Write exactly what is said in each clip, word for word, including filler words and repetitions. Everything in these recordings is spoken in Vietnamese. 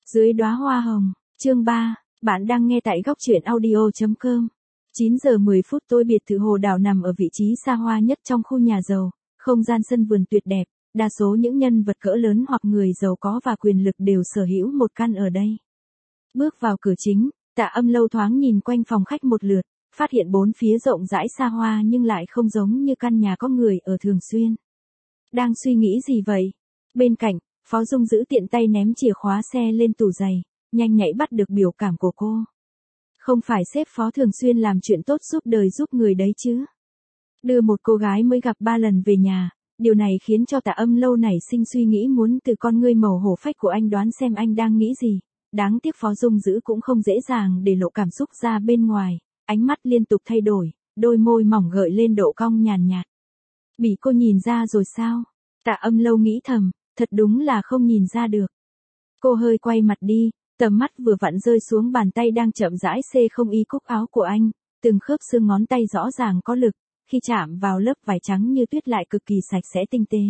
Dưới đóa hoa hồng, chương ba, bạn đang nghe tại góc truyện audio chấm com. chín giờ mười phút tối biệt thự Hồ Đào nằm ở vị trí xa hoa nhất trong khu nhà giàu, không gian sân vườn tuyệt đẹp, đa số những nhân vật cỡ lớn hoặc người giàu có và quyền lực đều sở hữu một căn ở đây. Bước vào cửa chính, Tạ Âm Lâu thoáng nhìn quanh phòng khách một lượt, phát hiện bốn phía rộng rãi xa hoa nhưng lại không giống như căn nhà có người ở thường xuyên. Đang suy nghĩ gì vậy? Bên cạnh, Phó Dung giữ tiện tay ném chìa khóa xe lên tủ giày, nhanh nhạy bắt được biểu cảm của cô. Không phải sếp Phó thường xuyên làm chuyện tốt giúp đời giúp người đấy chứ. Đưa một cô gái mới gặp ba lần về nhà, điều này khiến cho Tạ Âm Lâu nảy sinh suy nghĩ muốn từ con ngươi màu hổ phách của anh đoán xem anh đang nghĩ gì. Đáng tiếc Phó Dung giữ cũng không dễ dàng để lộ cảm xúc ra bên ngoài, ánh mắt liên tục thay đổi, đôi môi mỏng gợi lên độ cong nhàn nhạt. Bị cô nhìn ra rồi sao? Tạ Âm Lâu nghĩ thầm, thật đúng là không nhìn ra được. Cô hơi quay mặt đi, tầm mắt vừa vặn rơi xuống bàn tay đang chậm rãi xê không y cúc áo của anh, từng khớp xương ngón tay rõ ràng có lực, khi chạm vào lớp vải trắng như tuyết lại cực kỳ sạch sẽ tinh tế.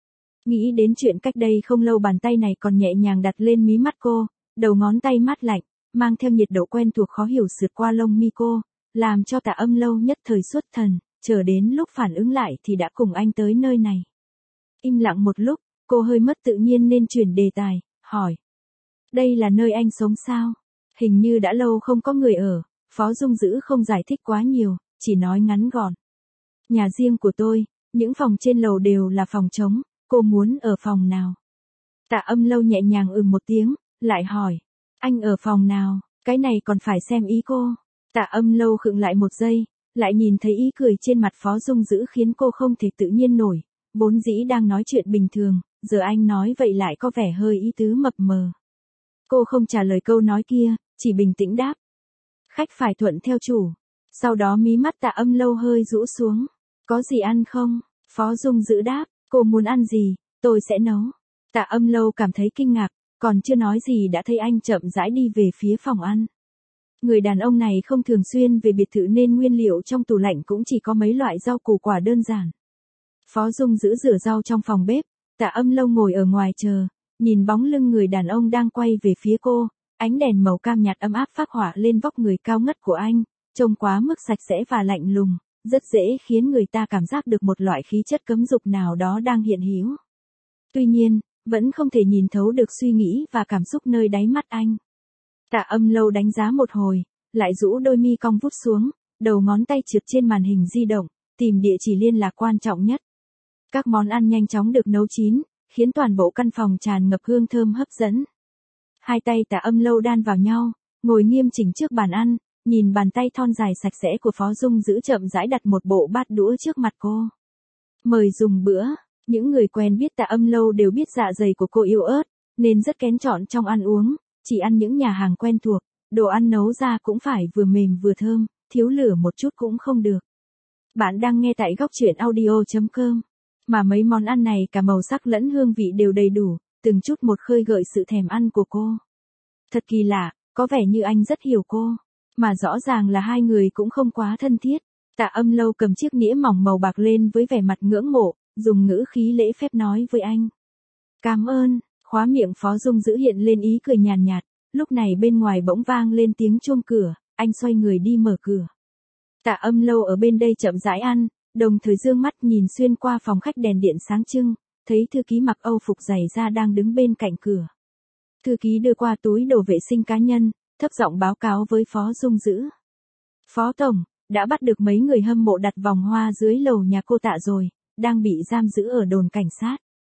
Nghĩ đến chuyện cách đây không lâu bàn tay này còn nhẹ nhàng đặt lên mí mắt cô, đầu ngón tay mát lạnh, mang theo nhiệt độ quen thuộc khó hiểu sượt qua lông mi cô, làm cho Tạ Âm Lâu nhất thời xuất thần, chờ đến lúc phản ứng lại thì đã cùng anh tới nơi này. Im lặng một lúc, cô hơi mất tự nhiên nên chuyển đề tài, hỏi. Đây là nơi anh sống sao? Hình như đã lâu không có người ở, Phó Dung giữ không giải thích quá nhiều, chỉ nói ngắn gọn. Nhà riêng của tôi, những phòng trên lầu đều là phòng trống, cô muốn ở phòng nào? Tạ Âm Lâu nhẹ nhàng ừ một tiếng, lại hỏi. Anh ở phòng nào? Cái này còn phải xem ý cô. Tạ Âm Lâu khựng lại một giây, lại nhìn thấy ý cười trên mặt Phó Dung giữ khiến cô không thể tự nhiên nổi. Vốn dĩ đang nói chuyện bình thường, giờ anh nói vậy lại có vẻ hơi ý tứ mập mờ. Cô không trả lời câu nói kia, chỉ bình tĩnh đáp. Khách phải thuận theo chủ. Sau đó mí mắt Tạ Âm Lâu hơi rũ xuống. Có gì ăn không? Phó Dung giữ đáp, cô muốn ăn gì, tôi sẽ nấu. Tạ Âm Lâu cảm thấy kinh ngạc, còn chưa nói gì đã thấy anh chậm rãi đi về phía phòng ăn. Người đàn ông này không thường xuyên về biệt thự nên nguyên liệu trong tủ lạnh cũng chỉ có mấy loại rau củ quả đơn giản. Phó Dung giữ rửa rau trong phòng bếp, Tạ Âm Lâu ngồi ở ngoài chờ, nhìn bóng lưng người đàn ông đang quay về phía cô, ánh đèn màu cam nhạt ấm áp phác họa lên vóc người cao ngất của anh, trông quá mức sạch sẽ và lạnh lùng, rất dễ khiến người ta cảm giác được một loại khí chất cấm dục nào đó đang hiện hữu. Tuy nhiên, vẫn không thể nhìn thấu được suy nghĩ và cảm xúc nơi đáy mắt anh. Tạ Âm Lâu đánh giá một hồi, lại rũ đôi mi cong vút xuống, đầu ngón tay trượt trên màn hình di động, tìm địa chỉ liên lạc quan trọng nhất. Các món ăn nhanh chóng được nấu chín, khiến toàn bộ căn phòng tràn ngập hương thơm hấp dẫn. Hai tay Tạ Âm Lâu đan vào nhau, ngồi nghiêm chỉnh trước bàn ăn, nhìn bàn tay thon dài sạch sẽ của Phó Dung giữ chậm rãi đặt một bộ bát đũa trước mặt cô. Mời dùng bữa, những người quen biết Tạ Âm Lâu đều biết dạ dày của cô yếu ớt, nên rất kén chọn trong ăn uống, chỉ ăn những nhà hàng quen thuộc, đồ ăn nấu ra cũng phải vừa mềm vừa thơm, thiếu lửa một chút cũng không được. Bạn đang nghe tại góc truyện audio chấm com. Mà mấy món ăn này cả màu sắc lẫn hương vị đều đầy đủ, từng chút một khơi gợi sự thèm ăn của cô. Thật kỳ lạ, có vẻ như anh rất hiểu cô, mà rõ ràng là hai người cũng không quá thân thiết. Tạ Âm Lâu cầm chiếc nĩa mỏng màu bạc lên với vẻ mặt ngưỡng mộ, dùng ngữ khí lễ phép nói với anh. Cảm ơn, khóa miệng Phó Dung giữ hiện lên ý cười nhàn nhạt, lúc này bên ngoài bỗng vang lên tiếng chuông cửa, anh xoay người đi mở cửa. Tạ Âm Lâu ở bên đây chậm rãi ăn, đồng thời dương mắt nhìn xuyên qua phòng khách đèn điện sáng trưng, thấy thư ký mặc Âu phục dày da đang đứng bên cạnh cửa. Thư ký đưa qua túi đồ vệ sinh cá nhân, thấp giọng báo cáo với Phó Dung giữ. Phó Tổng, đã bắt được mấy người hâm mộ đặt vòng hoa dưới lầu nhà cô Tạ rồi, đang bị giam giữ ở đồn cảnh sát.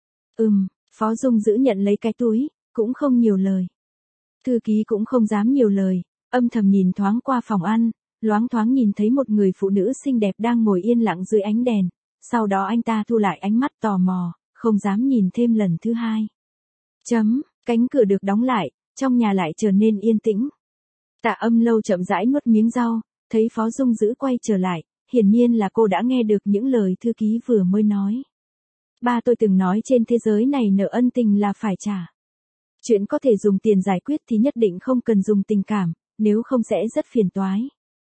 Ừm, Phó Dung giữ nhận lấy cái túi, cũng không nhiều lời. Thư ký cũng không dám nhiều lời, âm thầm nhìn thoáng qua phòng ăn. Loáng thoáng nhìn thấy một người phụ nữ xinh đẹp đang ngồi yên lặng dưới ánh đèn, sau đó anh ta thu lại ánh mắt tò mò, không dám nhìn thêm lần thứ hai. Chấm, cánh cửa được đóng lại, trong nhà lại trở nên yên tĩnh. Tạ Âm Lâu chậm rãi nuốt miếng rau, thấy Phó Dung giữ quay trở lại, hiển nhiên là cô đã nghe được những lời thư ký vừa mới nói. Ba tôi từng nói trên thế giới này nợ ân tình là phải trả. Chuyện có thể dùng tiền giải quyết thì nhất định không cần dùng tình cảm, nếu không sẽ rất phiền toái.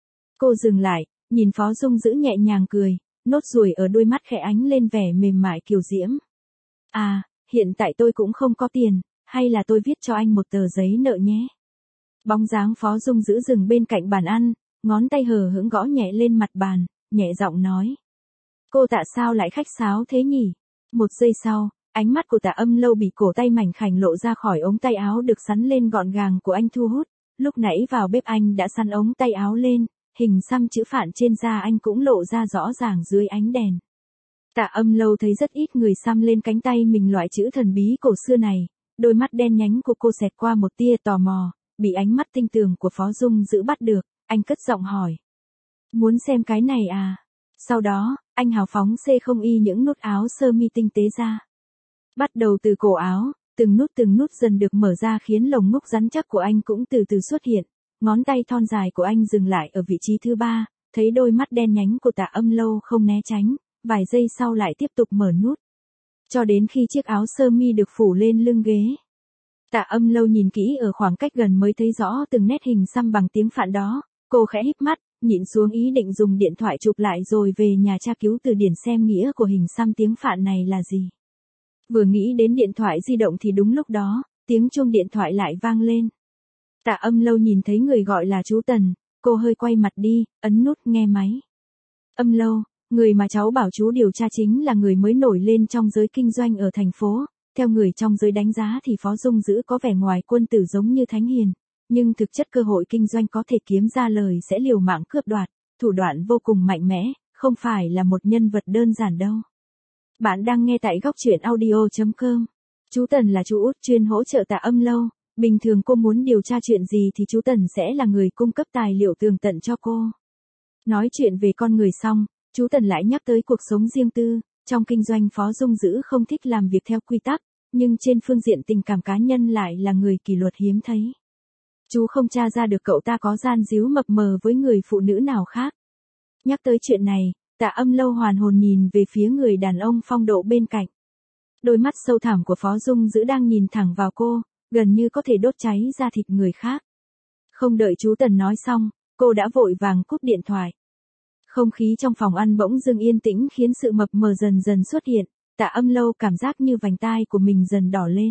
Cô dừng lại, nhìn Phó Dung giữ nhẹ nhàng cười, nốt ruồi ở đôi mắt khẽ ánh lên vẻ mềm mại kiều diễm. À, hiện tại tôi cũng không có tiền, hay là tôi viết cho anh một tờ giấy nợ nhé. Bóng dáng Phó Dung giữ dừng bên cạnh bàn ăn, ngón tay hờ hững gõ nhẹ lên mặt bàn, nhẹ giọng nói. Cô Tạ sao lại khách sáo thế nhỉ? Một giây sau, ánh mắt của Tạ Âm Lâu bị cổ tay mảnh khảnh lộ ra khỏi ống tay áo được sắn lên gọn gàng của anh thu hút. Lúc nãy vào bếp anh đã sắn ống tay áo lên, hình xăm chữ phạn trên da anh cũng lộ ra rõ ràng dưới ánh đèn. Tạ Âm Lâu thấy rất ít người xăm lên cánh tay mình loại chữ thần bí cổ xưa này, đôi mắt đen nhánh của cô xẹt qua một tia tò mò, bị ánh mắt tinh tường của Phó Dung giữ bắt được, anh cất giọng hỏi. Muốn xem cái này à? Sau đó, anh hào phóng xê không y những nút áo sơ mi tinh tế ra. Bắt đầu từ cổ áo, từng nút từng nút dần được mở ra khiến lồng ngực rắn chắc của anh cũng từ từ xuất hiện, ngón tay thon dài của anh dừng lại ở vị trí thứ ba, thấy đôi mắt đen nhánh của Tạ Âm Lâu không né tránh, vài giây sau lại tiếp tục mở nút. Cho đến khi chiếc áo sơ mi được phủ lên lưng ghế. Tạ Âm Lâu nhìn kỹ ở khoảng cách gần mới thấy rõ từng nét hình xăm bằng tiếng Phạn đó, cô khẽ híp mắt, nhịn xuống ý định dùng điện thoại chụp lại rồi về nhà tra cứu từ điển xem nghĩa của hình xăm tiếng Phạn này là gì. Vừa nghĩ đến điện thoại di động thì đúng lúc đó, tiếng chuông điện thoại lại vang lên. Tạ Âm Lâu nhìn thấy người gọi là chú Tần, cô hơi quay mặt đi, ấn nút nghe máy. Âm Lâu, người mà cháu bảo chú điều tra chính là người mới nổi lên trong giới kinh doanh ở thành phố. Theo người trong giới đánh giá thì Phó Dung giữ có vẻ ngoài quân tử giống như thánh hiền, nhưng thực chất cơ hội kinh doanh có thể kiếm ra lời sẽ liều mạng cướp đoạt, thủ đoạn vô cùng mạnh mẽ, không phải là một nhân vật đơn giản đâu. Bạn đang nghe tại góc truyện audio chấm com. Chú Tần là chú út chuyên hỗ trợ Tạ Âm Lâu, bình thường cô muốn điều tra chuyện gì thì chú Tần sẽ là người cung cấp tài liệu tường tận cho cô. Nói chuyện về con người xong, chú Tần lại nhắc tới cuộc sống riêng tư, trong kinh doanh Phó Dung giữ không thích làm việc theo quy tắc, nhưng trên phương diện tình cảm cá nhân lại là người kỷ luật hiếm thấy. Chú không tra ra được cậu ta có gian díu mập mờ với người phụ nữ nào khác. Nhắc tới chuyện này, Tạ Âm Lâu hoàn hồn nhìn về phía người đàn ông phong độ bên cạnh. Đôi mắt sâu thẳm của Phó Dung giữ đang nhìn thẳng vào cô, gần như có thể đốt cháy da thịt người khác. Không đợi chú Tần nói xong, cô đã vội vàng cúp điện thoại. Không khí trong phòng ăn bỗng dưng yên tĩnh khiến sự mập mờ dần dần xuất hiện, Tạ Âm Lâu cảm giác như vành tai của mình dần đỏ lên.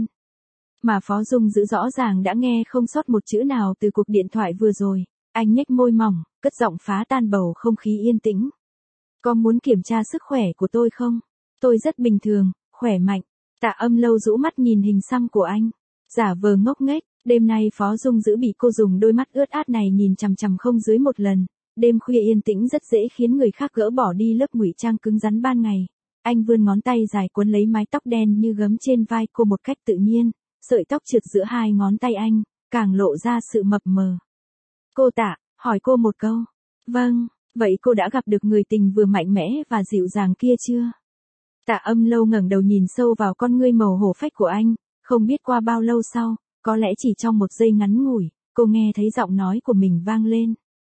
Mà Phó Dung giữ rõ ràng đã nghe không sót một chữ nào từ cuộc điện thoại vừa rồi, anh nhếch môi mỏng, cất giọng phá tan bầu không khí yên tĩnh. Có muốn kiểm tra sức khỏe của tôi không? Tôi rất bình thường, khỏe mạnh. Tạ Âm Lâu rũ mắt nhìn hình xăm của anh, giả vờ ngốc nghếch. Đêm nay Phó Dung giữ bị cô dùng đôi mắt ướt át này nhìn chằm chằm không dưới một lần. Đêm khuya yên tĩnh rất dễ khiến người khác gỡ bỏ đi lớp ngụy trang cứng rắn ban ngày. Anh vươn ngón tay dài cuốn lấy mái tóc đen như gấm trên vai cô một cách tự nhiên, sợi tóc trượt giữa hai ngón tay anh, càng lộ ra sự mập mờ. Cô Tạ, hỏi cô một câu. Vâng, vậy cô đã gặp được người tình vừa mạnh mẽ và dịu dàng kia chưa? Tạ Âm Lâu ngẩng đầu nhìn sâu vào con ngươi màu hổ phách của anh, không biết qua bao lâu sau, có lẽ chỉ trong một giây ngắn ngủi, cô nghe thấy giọng nói của mình vang lên.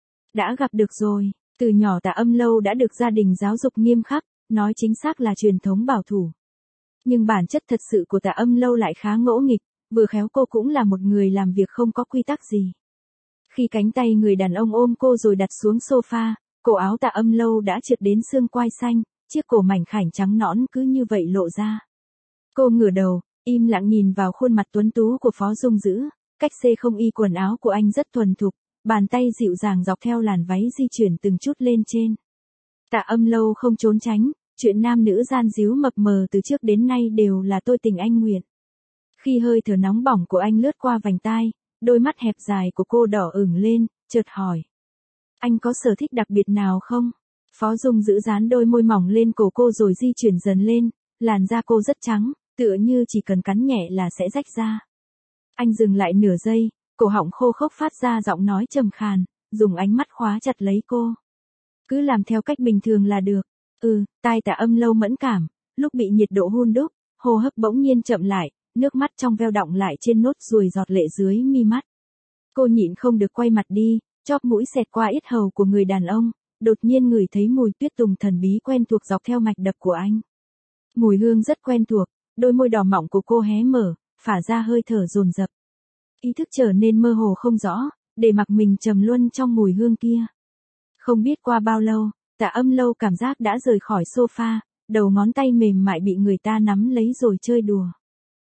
Đã gặp được rồi, từ nhỏ Tạ Âm Lâu đã được gia đình giáo dục nghiêm khắc, nói chính xác là truyền thống bảo thủ. Nhưng bản chất thật sự của Tạ Âm Lâu lại khá ngỗ nghịch, vừa khéo cô cũng là một người làm việc không có quy tắc gì. Khi cánh tay người đàn ông ôm cô rồi đặt xuống sofa, cổ áo Tạ Âm Lâu đã trượt đến xương quai xanh, chiếc cổ mảnh khảnh trắng nõn cứ như vậy lộ ra. Cô ngửa đầu, im lặng nhìn vào khuôn mặt tuấn tú của Phó Dung giữ, cách xê không y quần áo của anh rất thuần thục, bàn tay dịu dàng dọc theo làn váy di chuyển từng chút lên trên. Tạ Âm Lâu không trốn tránh, chuyện nam nữ gian díu mập mờ từ trước đến nay đều là tôi tình anh nguyện. Khi hơi thở nóng bỏng của anh lướt qua vành tai, đôi mắt hẹp dài của cô đỏ ửng lên, chợt hỏi. Anh có sở thích đặc biệt nào không? Phó Dung giữ dán đôi môi mỏng lên cổ cô rồi di chuyển dần lên, làn da cô rất trắng, tựa như chỉ cần cắn nhẹ là sẽ rách ra. Anh dừng lại nửa giây, cổ họng khô khốc phát ra giọng nói trầm khàn, dùng ánh mắt khóa chặt lấy cô. Cứ làm theo cách bình thường là được. Ừ, tai Tạ Âm Lâu mẫn cảm, lúc bị nhiệt độ hun đúc, hô hấp bỗng nhiên chậm lại, nước mắt trong veo đọng lại trên nốt ruồi giọt lệ dưới mi mắt. Cô nhịn không được quay mặt đi, chóp mũi xẹt qua yết hầu của người đàn ông, đột nhiên ngửi thấy mùi tuyết tùng thần bí quen thuộc dọc theo mạch đập của anh. Mùi hương rất quen thuộc, đôi môi đỏ mọng của cô hé mở, phả ra hơi thở dồn dập. Ý thức trở nên mơ hồ không rõ, để mặc mình trầm luân trong mùi hương kia. Không biết qua bao lâu, Tạ Âm Lâu cảm giác đã rời khỏi sofa, đầu ngón tay mềm mại bị người ta nắm lấy rồi chơi đùa.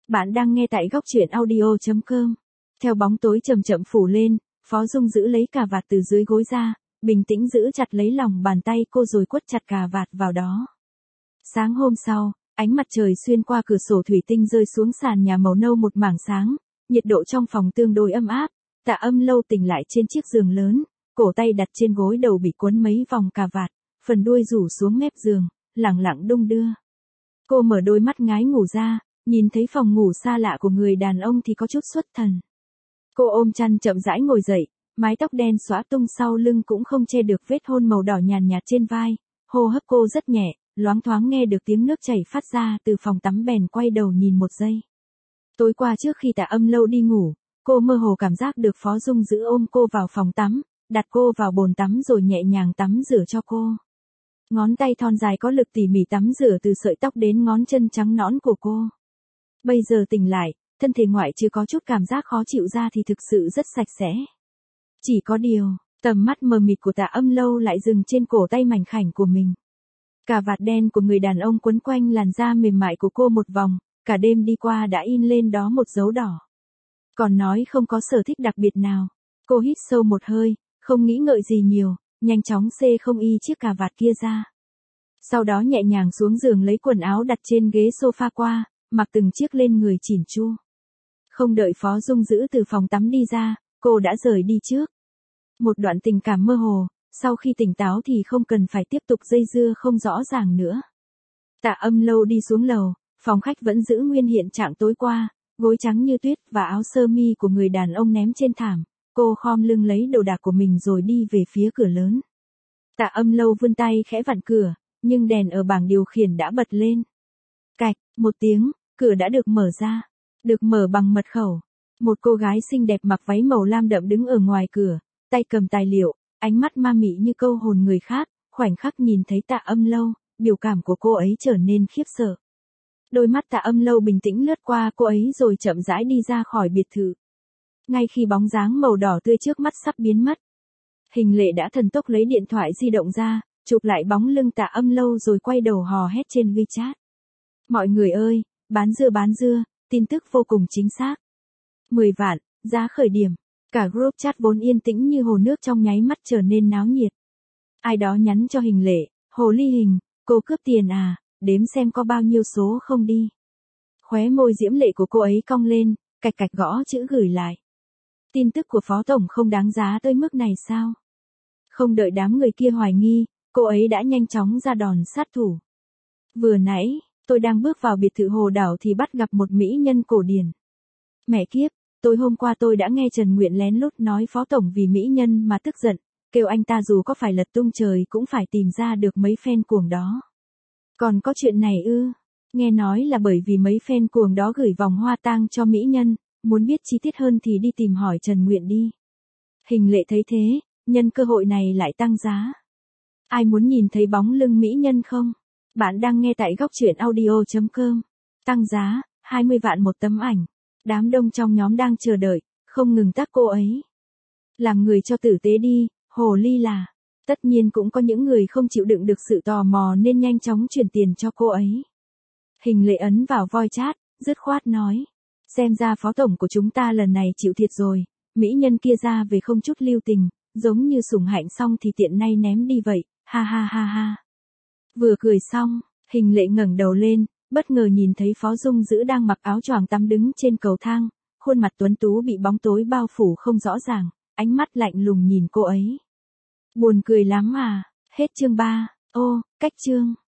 Bạn đang nghe tại góc truyện audio.com. Theo bóng tối chậm chậm phủ lên, Phó Dung giữ lấy cà vạt từ dưới gối ra, bình tĩnh giữ chặt lấy lòng bàn tay cô rồi quất chặt cà vạt vào đó. Sáng hôm sau, ánh mặt trời xuyên qua cửa sổ thủy tinh rơi xuống sàn nhà màu nâu một mảng sáng, nhiệt độ trong phòng tương đối ấm áp. Tạ Âm Lâu tỉnh lại trên chiếc giường lớn, cổ tay đặt trên gối, đầu bị quấn mấy vòng cà vạt, phần đuôi rủ xuống mép giường, lẳng lặng đung đưa. Cô mở đôi mắt ngái ngủ ra, nhìn thấy phòng ngủ xa lạ của người đàn ông thì có chút xuất thần. Cô ôm chăn chậm rãi ngồi dậy, mái tóc đen xõa tung sau lưng cũng không che được vết hôn màu đỏ nhàn nhạt trên vai, hô hấp cô rất nhẹ, loáng thoáng nghe được tiếng nước chảy phát ra từ phòng tắm, bèn quay đầu nhìn một giây. Tối qua trước khi Tạ Âm Lâu đi ngủ, cô mơ hồ cảm giác được Phó Dung giữ ôm cô vào phòng tắm, đặt cô vào bồn tắm rồi nhẹ nhàng tắm rửa cho cô. Ngón tay thon dài có lực tỉ mỉ tắm rửa từ sợi tóc đến ngón chân trắng nõn của cô. Bây giờ tỉnh lại, thân thể ngoại trừ có chút cảm giác khó chịu ra thì thực sự rất sạch sẽ. Chỉ có điều, tầm mắt mờ mịt của Tạ Âm Lâu lại dừng trên cổ tay mảnh khảnh của mình. Cà vạt đen của người đàn ông quấn quanh làn da mềm mại của cô một vòng, cả đêm đi qua đã in lên đó một dấu đỏ. Còn nói không có sở thích đặc biệt nào. Cô hít sâu một hơi, không nghĩ ngợi gì nhiều, nhanh chóng xê không y chiếc cà vạt kia ra. Sau đó nhẹ nhàng xuống giường lấy quần áo đặt trên ghế sofa qua, mặc từng chiếc lên người chỉn chu. Không đợi Phó Dung giữ từ phòng tắm đi ra, cô đã rời đi trước. Một đoạn tình cảm mơ hồ, sau khi tỉnh táo thì không cần phải tiếp tục dây dưa không rõ ràng nữa. Tạ Âm Lâu đi xuống lầu, phòng khách vẫn giữ nguyên hiện trạng tối qua, gối trắng như tuyết và áo sơ mi của người đàn ông ném trên thảm. Cô khom lưng lấy đồ đạc của mình rồi đi về phía cửa lớn. Tạ Âm Lâu vươn tay khẽ vặn cửa, nhưng đèn ở bảng điều khiển đã bật lên. Cạch, một tiếng, cửa đã được mở ra. Được mở bằng mật khẩu. Một cô gái xinh đẹp mặc váy màu lam đậm đứng ở ngoài cửa, tay cầm tài liệu, ánh mắt ma mị như câu hồn người khác. Khoảnh khắc nhìn thấy Tạ Âm Lâu, biểu cảm của cô ấy trở nên khiếp sợ. Đôi mắt Tạ Âm Lâu bình tĩnh lướt qua cô ấy rồi chậm rãi đi ra khỏi biệt thự. Ngay khi bóng dáng màu đỏ tươi trước mắt sắp biến mất, Hình Lệ đã thần tốc lấy điện thoại di động ra, chụp lại bóng lưng Tạ Âm Lâu rồi quay đầu hò hét trên WeChat. Mọi người ơi, bán dưa bán dưa, tin tức vô cùng chính xác. mười vạn, giá khởi điểm. Cả group chat vốn yên tĩnh như hồ nước trong nháy mắt trở nên náo nhiệt. Ai đó nhắn cho Hình Lệ, hồ ly hình, cô cướp tiền à, đếm xem có bao nhiêu số không đi. Khóe môi diễm lệ của cô ấy cong lên, cạch cạch gõ chữ gửi lại. Tin tức của Phó Tổng không đáng giá tới mức này sao? Không đợi đám người kia hoài nghi, cô ấy đã nhanh chóng ra đòn sát thủ. Vừa nãy, tôi đang bước vào biệt thự Hồ Đảo thì bắt gặp một mỹ nhân cổ điển. Mẹ kiếp, tối hôm qua tôi đã nghe Trần Nguyện lén lút nói Phó Tổng vì mỹ nhân mà tức giận, kêu anh ta dù có phải lật tung trời cũng phải tìm ra được mấy fan cuồng đó. Còn có chuyện này ư? Nghe nói là bởi vì mấy fan cuồng đó gửi vòng hoa tang cho mỹ nhân, muốn biết chi tiết hơn thì đi tìm hỏi Trần Nguyện đi. Hình Lệ thấy thế, nhân cơ hội này lại tăng giá. Ai muốn nhìn thấy bóng lưng mỹ nhân không? Bạn đang nghe tại góc truyện audio.com. Tăng giá, hai mươi vạn một tấm ảnh. Đám đông trong nhóm đang chờ đợi, không ngừng tag cô ấy. Làm người cho tử tế đi, hồ ly là. Tất nhiên cũng có những người không chịu đựng được sự tò mò nên nhanh chóng chuyển tiền cho cô ấy. Hình Lệ ấn vào voice chat, dứt khoát nói. Xem ra Phó Tổng của chúng ta lần này chịu thiệt rồi, mỹ nhân kia ra về không chút lưu tình, giống như sủng hạnh xong thì tiện nay ném đi vậy, ha ha ha ha. Vừa cười xong, Hình Lệ ngẩng đầu lên, bất ngờ nhìn thấy Phó Dung giữ đang mặc áo choàng tắm đứng trên cầu thang, khuôn mặt tuấn tú bị bóng tối bao phủ không rõ ràng, ánh mắt lạnh lùng nhìn cô ấy. Buồn cười lắm à, hết chương ba, ô, cách chương.